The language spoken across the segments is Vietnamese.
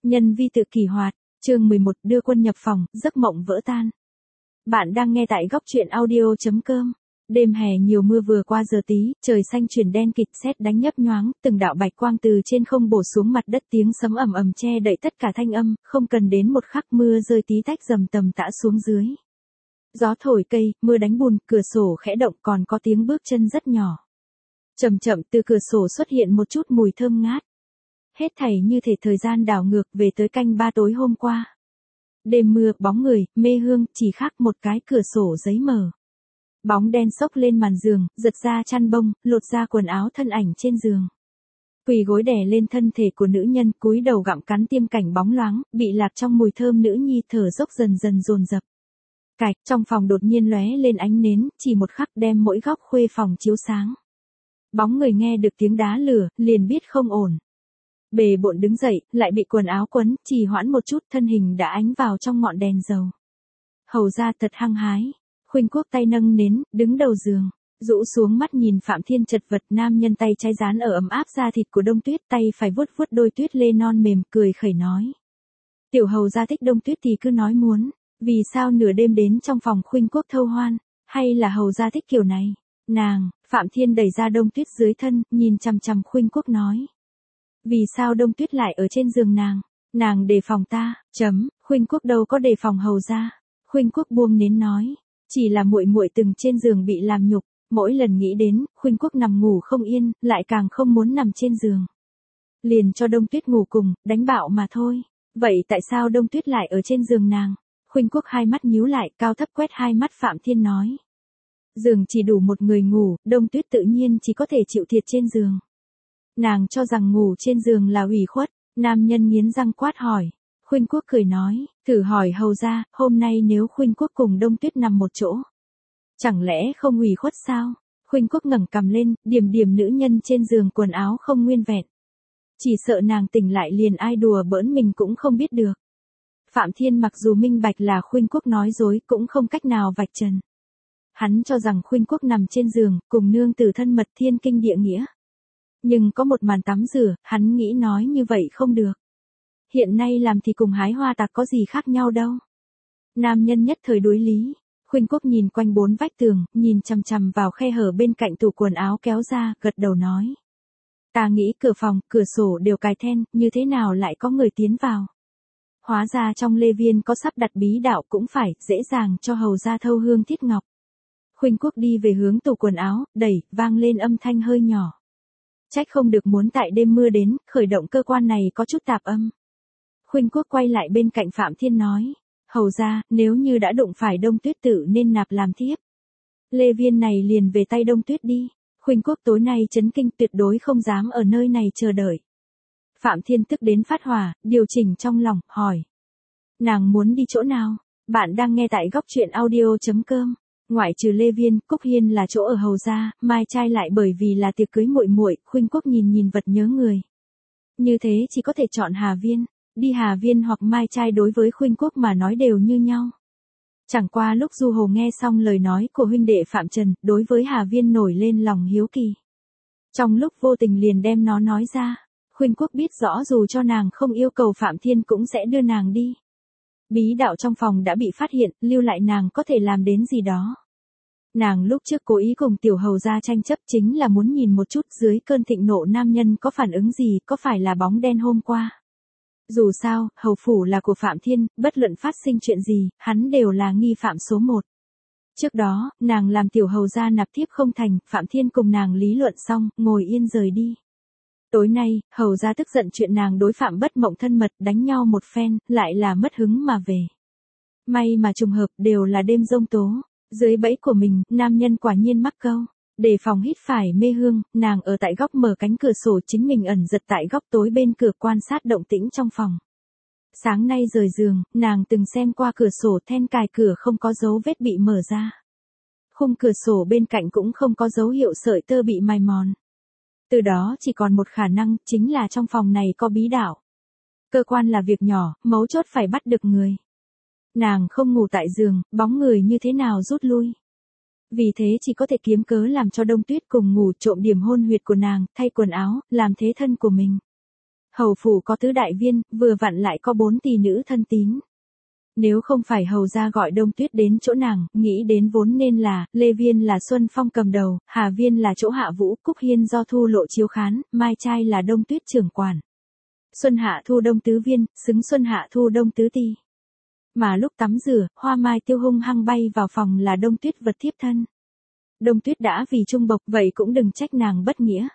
Nhân vi tự kỷ hoạt, chương 11 đưa quân nhập phòng, giấc mộng vỡ tan. Bạn đang nghe tại góc truyện audio.com. Đêm hè nhiều mưa vừa qua giờ tí, trời xanh chuyển đen kịt, sét đánh nhấp nhoáng, từng đạo bạch quang từ trên không bổ xuống mặt đất, tiếng sấm ầm ầm che đậy tất cả thanh âm, không cần đến một khắc mưa rơi tí tách rầm tầm tã xuống dưới. Gió thổi cây, mưa đánh bùn, cửa sổ khẽ động, còn có tiếng bước chân rất nhỏ. Chậm chậm từ cửa sổ xuất hiện một chút mùi thơm ngát. Hết thảy như thể thời gian đảo ngược về tới canh ba tối hôm qua. Đêm mưa, bóng người, mê hương, chỉ khác một cái cửa sổ giấy mờ. Bóng đen xốc lên màn giường, giật ra chăn bông, lột ra quần áo thân ảnh trên giường. Quỳ gối đè lên thân thể của nữ nhân, cúi đầu gặm cắn tiêm cảnh bóng loáng, bị lạc trong mùi thơm nữ nhi, thở dốc dần dần dồn dập. Cạch, trong phòng đột nhiên lóe lên ánh nến, chỉ một khắc đem mỗi góc khuê phòng chiếu sáng. Bóng người nghe được tiếng đá lửa, liền biết không ổn. Bề bộn đứng dậy, lại bị quần áo quấn, trì hoãn một chút, thân hình đã ánh vào trong ngọn đèn dầu. Hầu ra thật hăng hái. Khuynh Quốc tay nâng nến, đứng đầu giường, rũ xuống mắt nhìn Phạm Thiên chật vật, nam nhân tay trái dán ở ấm áp da thịt của Đông Tuyết, tay phải vuốt vuốt đôi tuyết lê non mềm, cười khẩy nói. Tiểu hầu gia thích Đông Tuyết thì cứ nói muốn, vì sao nửa đêm đến trong phòng Khuynh Quốc thâu hoan, hay là hầu gia thích kiểu này? Nàng, Phạm Thiên đẩy ra Đông Tuyết dưới thân, nhìn chằm chằm Khuynh Quốc nói. Vì sao Đông Tuyết lại ở trên giường nàng đề phòng ta, Khuynh Quốc đâu có đề phòng hầu gia. Khuynh Quốc buông nến nói, chỉ là muội muội từng trên giường bị làm nhục, mỗi lần nghĩ đến, Khuynh Quốc nằm ngủ không yên, lại càng không muốn nằm trên giường. Liền cho Đông Tuyết ngủ cùng, đánh bạo mà thôi. Vậy tại sao Đông Tuyết lại ở trên giường nàng? Khuynh Quốc hai mắt nhíu lại, cao thấp quét hai mắt Phạm Thiên nói. Giường chỉ đủ một người ngủ, Đông Tuyết tự nhiên chỉ có thể chịu thiệt trên giường. Nàng cho rằng ngủ trên giường là ủy khuất, nam nhân nghiến răng quát hỏi. Khuynh Quốc cười nói, thử hỏi hầu ra, hôm nay nếu Khuynh Quốc cùng Đông Tuyết nằm một chỗ, chẳng lẽ không ủy khuất sao? Khuynh Quốc ngẩng cằm lên, điểm điểm nữ nhân trên giường quần áo không nguyên vẹn. Chỉ sợ nàng tỉnh lại liền ai đùa bỡn mình cũng không biết được. Phạm Thiên mặc dù minh bạch là Khuynh Quốc nói dối cũng không cách nào vạch trần. Hắn cho rằng Khuynh Quốc nằm trên giường, cùng nương tử thân mật thiên kinh địa nghĩa. Nhưng có một màn tắm rửa, hắn nghĩ nói như vậy không được. Hiện nay làm thì cùng hái hoa tạc có gì khác nhau đâu. Nam nhân nhất thời đối lý. Khuynh Quốc nhìn quanh bốn vách tường, nhìn chằm chằm vào khe hở bên cạnh tủ quần áo kéo ra, gật đầu nói. Ta nghĩ cửa phòng, cửa sổ đều cài then, như thế nào lại có người tiến vào. Hóa ra trong Lê Viên có sắp đặt bí đạo cũng phải, dễ dàng cho hầu ra thâu hương thiết ngọc. Khuynh Quốc đi về hướng tủ quần áo, đẩy, vang lên âm thanh hơi nhỏ. Trách không được muốn tại đêm mưa đến, khởi động cơ quan này có chút tạp âm. Khuynh Quốc quay lại bên cạnh Phạm Thiên nói, hầu ra, nếu như đã đụng phải Đông Tuyết tự nên nạp làm thiếp. Lê Viên này liền về tay Đông Tuyết đi. Khuynh Quốc tối nay chấn kinh, tuyệt đối không dám ở nơi này chờ đợi. Phạm Thiên tức đến phát hỏa, điều chỉnh trong lòng, hỏi. Nàng muốn đi chỗ nào? Bạn đang nghe tại góc truyện audio.com. Ngoại trừ Lê Viên, Cúc Hiên là chỗ ở hầu gia, Mai Trai lại bởi vì là tiệc cưới muội muội, Khuynh Quốc nhìn vật nhớ người. Như thế chỉ có thể chọn Hà Viên, đi Hà Viên hoặc Mai Trai đối với Khuynh Quốc mà nói đều như nhau. Chẳng qua lúc Du Hồ nghe xong lời nói của huynh đệ Phạm Trần, đối với Hà Viên nổi lên lòng hiếu kỳ. Trong lúc vô tình liền đem nó nói ra, Khuynh Quốc biết rõ dù cho nàng không yêu cầu Phạm Thiên cũng sẽ đưa nàng đi. Bí đạo trong phòng đã bị phát hiện, lưu lại nàng có thể làm đến gì đó. Nàng lúc trước cố ý cùng tiểu hầu gia tranh chấp chính là muốn nhìn một chút dưới cơn thịnh nộ nam nhân có phản ứng gì, có phải là bóng đen hôm qua. Dù sao, hầu phủ là của Phạm Thiên, bất luận phát sinh chuyện gì, hắn đều là nghi phạm số 1. Trước đó, nàng làm tiểu hầu gia nạp thiếp không thành, Phạm Thiên cùng nàng lý luận xong, ngồi yên rời đi. Tối nay, hầu gia tức giận chuyện nàng đối Phạm Bất Mộng thân mật, đánh nhau một phen, lại là mất hứng mà về. May mà trùng hợp, đều là đêm giông tố. Dưới bẫy của mình, nam nhân quả nhiên mắc câu. Đề phòng hít phải mê hương, nàng ở tại góc mở cánh cửa sổ, chính mình ẩn giật tại góc tối bên cửa quan sát động tĩnh trong phòng. Sáng nay rời giường, nàng từng xem qua cửa sổ, then cài cửa không có dấu vết bị mở ra. Khung cửa sổ bên cạnh cũng không có dấu hiệu sợi tơ bị mài mòn. Từ đó chỉ còn một khả năng, chính là trong phòng này có bí đạo. Cơ quan là việc nhỏ, mấu chốt phải bắt được người. Nàng không ngủ tại giường, bóng người như thế nào rút lui. Vì thế chỉ có thể kiếm cớ làm cho Đông Tuyết cùng ngủ, trộm điểm hôn huyệt của nàng, thay quần áo, làm thế thân của mình. Hầu phủ có tứ đại viên, vừa vặn lại có 4 tỷ nữ thân tín. Nếu không phải hầu gia gọi Đông Tuyết đến chỗ nàng, nghĩ đến vốn nên là, Lê Viên là Xuân Phong cầm đầu, Hà Viên là chỗ Hạ Vũ, Cúc Hiên do Thu Lộ chiếu khán, Mai Trai là Đông Tuyết trưởng quản. Xuân Hạ Thu Đông tứ viên, xứng Xuân Hạ Thu Đông tứ ti. Mà lúc tắm rửa, Hoa Mai Tiêu hung hăng bay vào phòng là Đông Tuyết vật thiếp thân. Đông Tuyết đã vì trung bộc, vậy cũng đừng trách nàng bất nghĩa.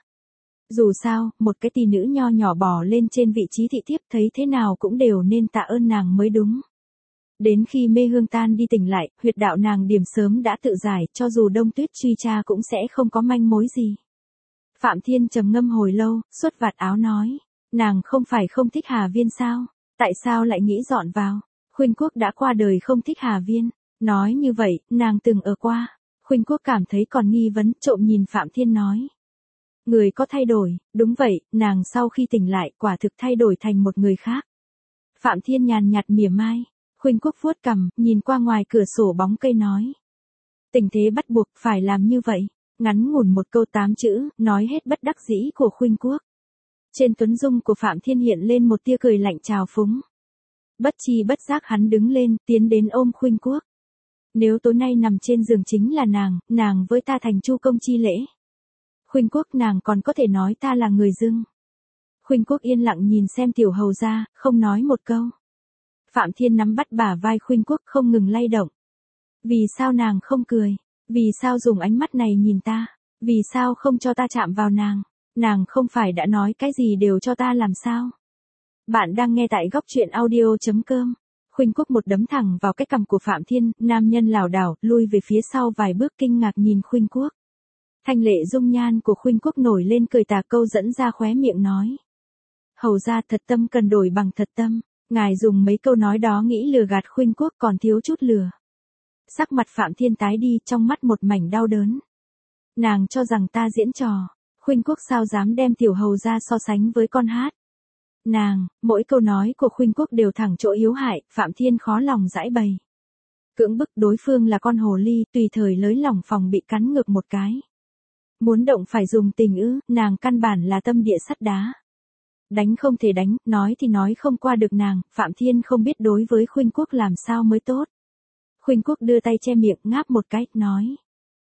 Dù sao, một cái tỷ nữ nho nhỏ bỏ lên trên vị trí thị thiếp, thấy thế nào cũng đều nên tạ ơn nàng mới đúng. Đến khi mê hương tan đi tỉnh lại, huyệt đạo nàng điểm sớm đã tự giải, cho dù Đông Tuyết truy tra cũng sẽ không có manh mối gì. Phạm Thiên trầm ngâm hồi lâu, xuất vạt áo nói, nàng không phải không thích Hà Viên sao, tại sao lại nghĩ dọn vào? Khuynh Quốc đã qua đời không thích Hà Viên. Nói như vậy, nàng từng ở qua. Khuynh Quốc cảm thấy còn nghi vấn, trộm nhìn Phạm Thiên nói. Người có thay đổi, đúng vậy, nàng sau khi tỉnh lại, quả thực thay đổi thành một người khác. Phạm Thiên nhàn nhạt mỉa mai. Khuynh Quốc vuốt cằm, nhìn qua ngoài cửa sổ bóng cây nói. Tình thế bắt buộc phải làm như vậy. Ngắn ngủn một câu 8 chữ, nói hết bất đắc dĩ của Khuynh Quốc. Trên tuấn dung của Phạm Thiên hiện lên một tia cười lạnh trào phúng. Bất chi bất giác hắn đứng lên, tiến đến ôm Khuynh Quốc. Nếu tối nay nằm trên giường chính là nàng với ta thành chu công chi lễ. Khuynh Quốc nàng còn có thể nói ta là người dưng. Khuynh Quốc yên lặng nhìn xem tiểu hầu ra, không nói một câu. Phạm Thiên nắm bắt bả vai Khuynh Quốc không ngừng lay động. Vì sao nàng không cười? Vì sao dùng ánh mắt này nhìn ta? Vì sao không cho ta chạm vào nàng? Nàng không phải đã nói cái gì đều cho ta làm sao? Bạn đang nghe tại góc truyện audio.com. Khuynh Quốc một đấm thẳng vào cái cằm của Phạm Thiên, nam nhân lảo đảo, lui về phía sau vài bước kinh ngạc nhìn Khuynh Quốc. Thanh lệ dung nhan của Khuynh Quốc nổi lên cười tà câu dẫn ra khóe miệng nói. Hầu ra thật tâm cần đổi bằng thật tâm, ngài dùng mấy câu nói đó nghĩ lừa gạt Khuynh Quốc còn thiếu chút lừa. Sắc mặt Phạm Thiên tái đi, trong mắt một mảnh đau đớn. Nàng cho rằng ta diễn trò, Khuynh Quốc sao dám đem tiểu hầu ra so sánh với con hát. Nàng, mỗi câu nói của Khuynh Quốc đều thẳng chỗ yếu hại, Phạm Thiên khó lòng giải bày. Cưỡng bức đối phương là con hồ ly, tùy thời lới lỏng phòng bị cắn ngược một cái. Muốn động phải dùng tình ư, nàng căn bản là tâm địa sắt đá. Đánh không thể đánh, nói thì nói không qua được nàng, Phạm Thiên không biết đối với Khuynh Quốc làm sao mới tốt. Khuynh Quốc đưa tay che miệng, ngáp một cái, nói.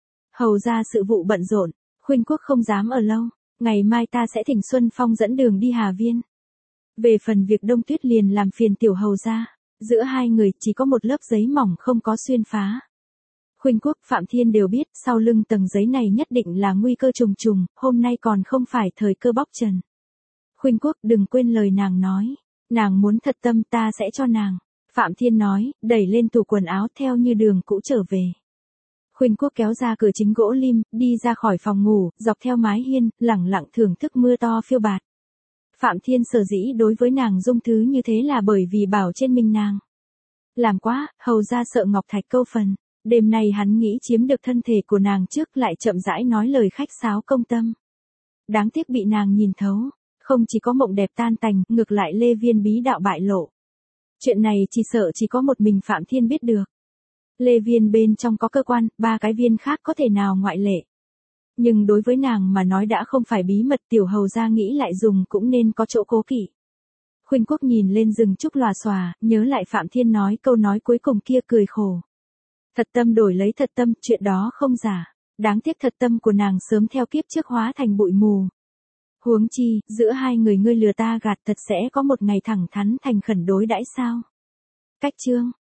Hầu ra sự vụ bận rộn, Khuynh Quốc không dám ở lâu, ngày mai ta sẽ thỉnh Xuân Phong dẫn đường đi Hà Viên. Về phần việc Đông Tuyết liền làm phiền tiểu hầu ra, giữa hai người chỉ có một lớp giấy mỏng không có xuyên phá. Khuynh Quốc, Phạm Thiên đều biết sau lưng tầng giấy này nhất định là nguy cơ trùng trùng, hôm nay còn không phải thời cơ bóc trần. Khuynh Quốc đừng quên lời nàng nói, nàng muốn thật tâm ta sẽ cho nàng. Phạm Thiên nói, đẩy lên tủ quần áo theo như đường cũ trở về. Khuynh Quốc kéo ra cửa chính gỗ lim, đi ra khỏi phòng ngủ, dọc theo mái hiên, lẳng lặng thưởng thức mưa to phiêu bạt. Phạm Thiên sở dĩ đối với nàng dung thứ như thế là bởi vì bảo trên mình nàng. Làm quá, hầu ra sợ Ngọc Thạch câu phần. Đêm nay hắn nghĩ chiếm được thân thể của nàng trước lại chậm rãi nói lời khách sáo công tâm. Đáng tiếc bị nàng nhìn thấu. Không chỉ có mộng đẹp tan tành, ngược lại Lê Viên bí đạo bại lộ. Chuyện này chỉ sợ chỉ có một mình Phạm Thiên biết được. Lê Viên bên trong có cơ quan, 3 cái viên khác có thể nào ngoại lệ. Nhưng đối với nàng mà nói đã không phải bí mật, tiểu hầu ra nghĩ lại dùng cũng nên có chỗ cố kỵ. Khuynh Quốc nhìn lên rừng trúc lòa xòa, nhớ lại Phạm Thiên nói câu nói cuối cùng kia cười khổ. Thật tâm đổi lấy thật tâm, chuyện đó không giả. Đáng tiếc thật tâm của nàng sớm theo kiếp trước hóa thành bụi mù. Huống chi, giữa hai người ngươi lừa ta gạt thật sẽ có một ngày thẳng thắn thành khẩn đối đãi sao? Cách chương